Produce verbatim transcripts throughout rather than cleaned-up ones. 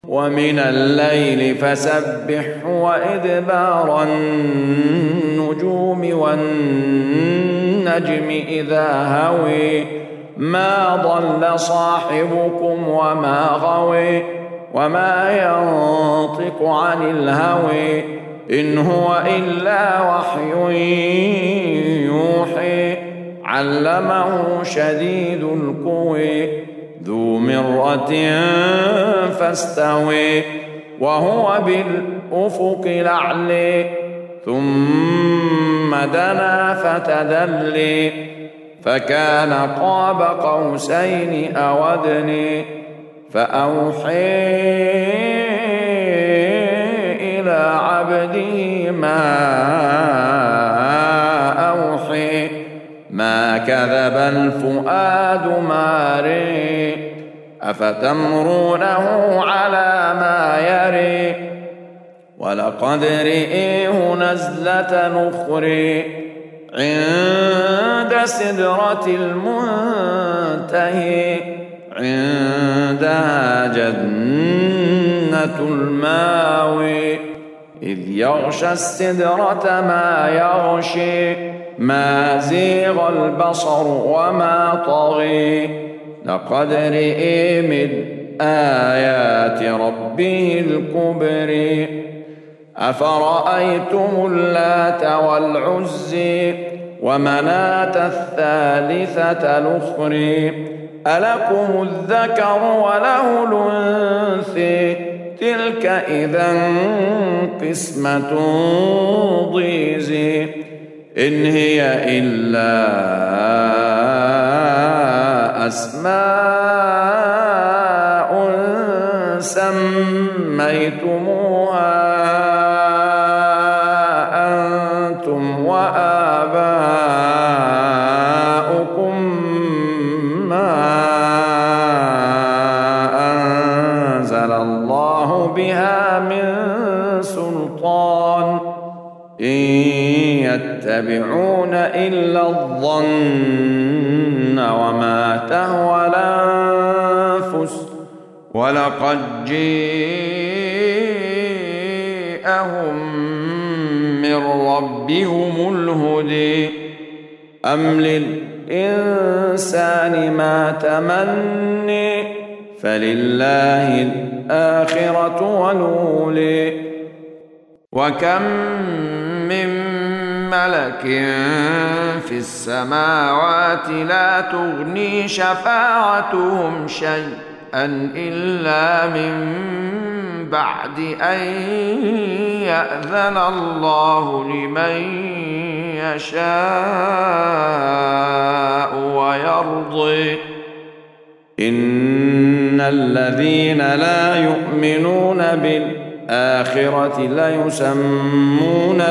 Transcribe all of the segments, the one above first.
ومن الليل فسبحه وإدبار النجوم والنجم إذا هوي ما ضل صاحبكم وما غوي وما ينطق عن الهوي إن هو إلا وحي يوحي علمه شديد القوى ذو مرة فاستوي وهو بالأفق الأعلى ثم دنا فتدلي فكان قاب قوسين أو أدنى فأوحي إلى عبده ما أوحي ما كذب الفؤاد ما رئ أفتمرونه على ما يري ولقد رئيه نزلة أخرى عند سدرة المنتهى عندها جنة الماوى إذ يغشى السدرة ما يغشي ما زيغ البصر وما طغي لقد رئي من آيات ربه الكبر أفرأيتم اللات والعزى ومناة الثالثة الأخرى ألكم الذكر وله الأنثى تلك إذا قسمة ضيزى إن هي إلا أسماء سميتموها أنتم وآباؤكم ما أنزل الله بها من سلطان إن يتبعون إلا الظن وما تهوى الأنفس ولقد جاءهم من ربهم الهدى أم للإنسان ما تمني فلله الآخرة والأولى وكم من ملك في السماوات لا تغني شفاعتهم شيئا إلا من بعد أن يأذن الله لمن يشاء ويرضي إن الذين لا يؤمنون بالآخرة الآخرة ليسمون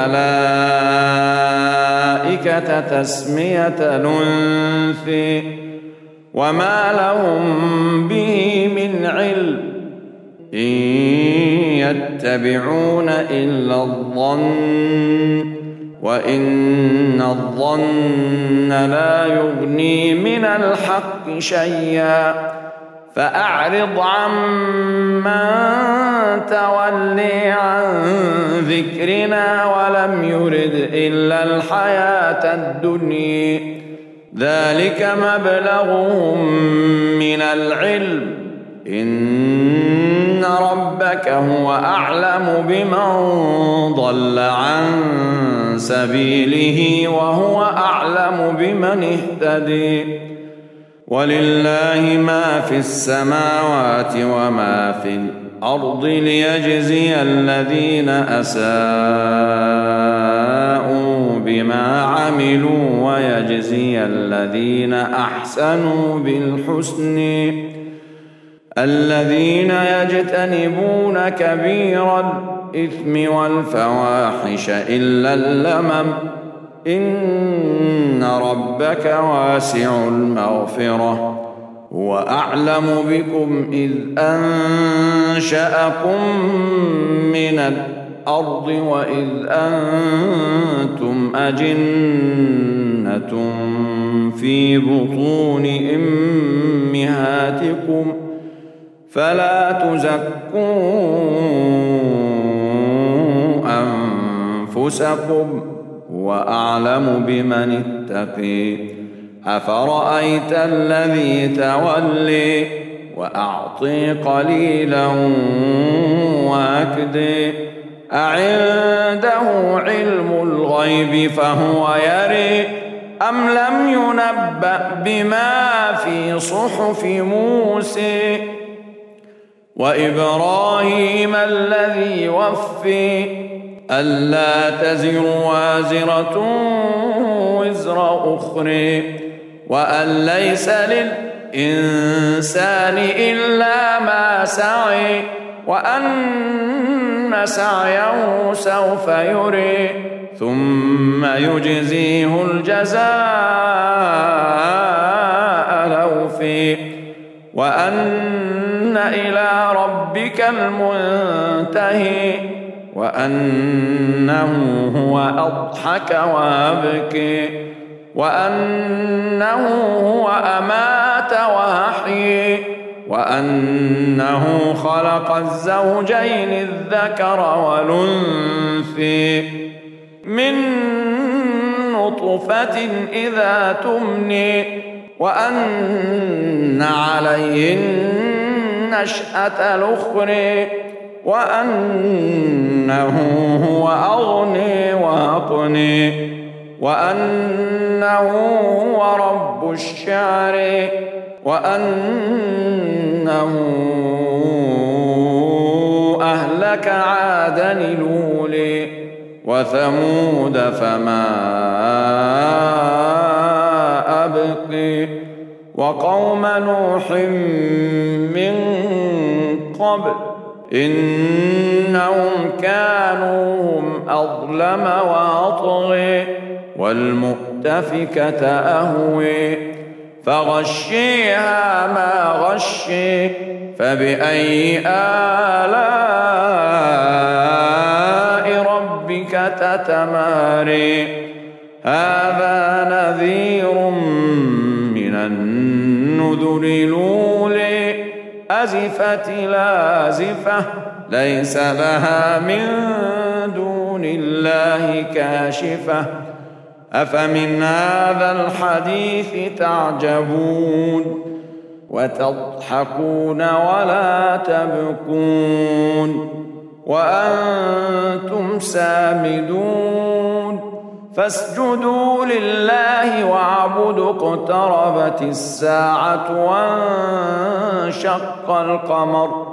الملائكة تسمية الأنثى وما لهم به من علم إن يتبعون إلا الظن وإن الظن لا يغني من الحق شيئا فأعرض عمن تولي عن ذكرنا ولم يرد إلا الحياة الدنيا ذلك مبلغهم من العلم إن ربك هو أعلم بمن ضل عن سبيله وهو أعلم بمن اهتدي ولله ما في السماوات وما في الأرض ليجزي الذين أساءوا بما عملوا ويجزي الذين أحسنوا بالحسن الذين يجتنبون كبير الإثم والفواحش إلا اللمم إن ربك واسع المغفرة هو أعلم بكم إذ أنشأكم من الأرض وإذ أنتم أجنة في بطون أمهاتكم فلا تزكوا أنفسكم هو أعلم بمن اتقي. أفرأيت الذي تولي وأعطي قليلا وأكدي أعنده علم الغيب فهو يري أم لم ينبأ بما في صحف موسى وإبراهيم الذي وفي ألا تزر وازرة وزر أخرى وأن ليس للإنسان إلا ما سعي وأن سعيه سوف يري ثم يجزيه الجزاء الأوفى وأن إلى ربك المنتهي وأنه هو أضحك وأبكي وأنه هو أمات وأحيي وأنه خلق الزوجين الذكر والأنثى من نطفة إذا تمني وأن عليه النشأة الأخرى وأنه هو أغني وأقني وأنه هو رب الشعر وأنه أهلك عادا الأولى وثمود فما أبقي وقوم نوح من قبل إنهم كانوا هم أظلم وأطغي والمؤتفكة أهوي فغشيها ما غشي فبأي آلاء ربك تتماري هذا نذير من النذر الأولى أزفت لازفة ليس لها من دون الله كاشفة أفمن هذا الحديث تعجبون وتضحكون ولا تبكون وأنتم سامدون فاسجدوا لله واعبدوا اقتربت الساعة وانشق القمر